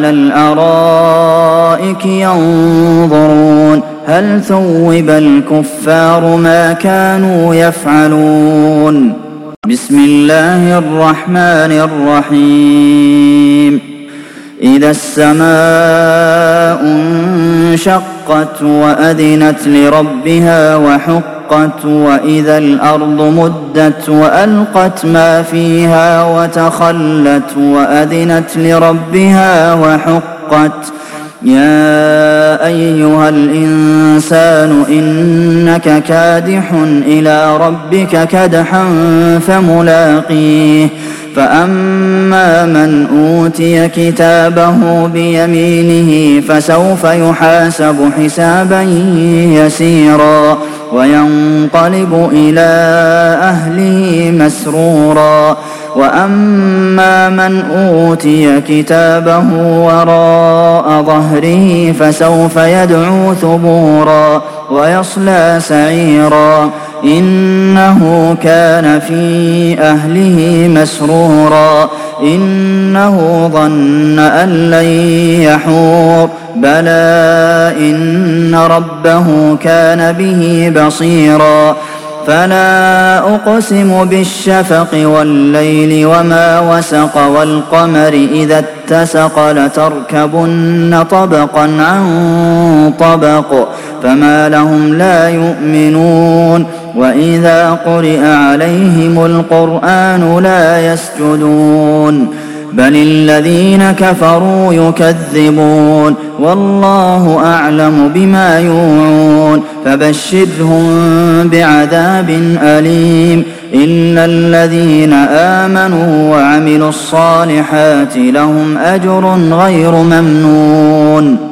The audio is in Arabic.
على الأرائك ينظرون هل ثوب الكفار ما كانوا يفعلون بسم الله الرحمن الرحيم إذا السماء انشقت وأذنت لربها وحقت وإذا الأرض مدت وألقت ما فيها وتخلت وأذنت لربها وحقت يا أيها الإنسان إنك كادح إلى ربك كدحا فملاقيه فأما من أوتي كتابه بيمينه فسوف يحاسب حسابا يسيرا وينقلب إلى أهله مسرورا وأما من أوتي كتابه وراء ظهره فسوف يدعو ثبورا ويصلى سعيرا إنه كان في أهله مسرورا إنه ظن أن لن يحور بلى إن ربه كان به بصيرا فلا أقسم بالشفق والليل وما وسق والقمر إذا اتسق لتركبن طبقا عن طبق فما لهم لا يؤمنون وإذا قرئ عليهم القرآن لا يسجدون بل الذين كفروا يكذبون والله أعلم بما يوعون فبشرهم بعذاب أليم إلا الذين آمنوا وعملوا الصالحات لهم أجر غير ممنون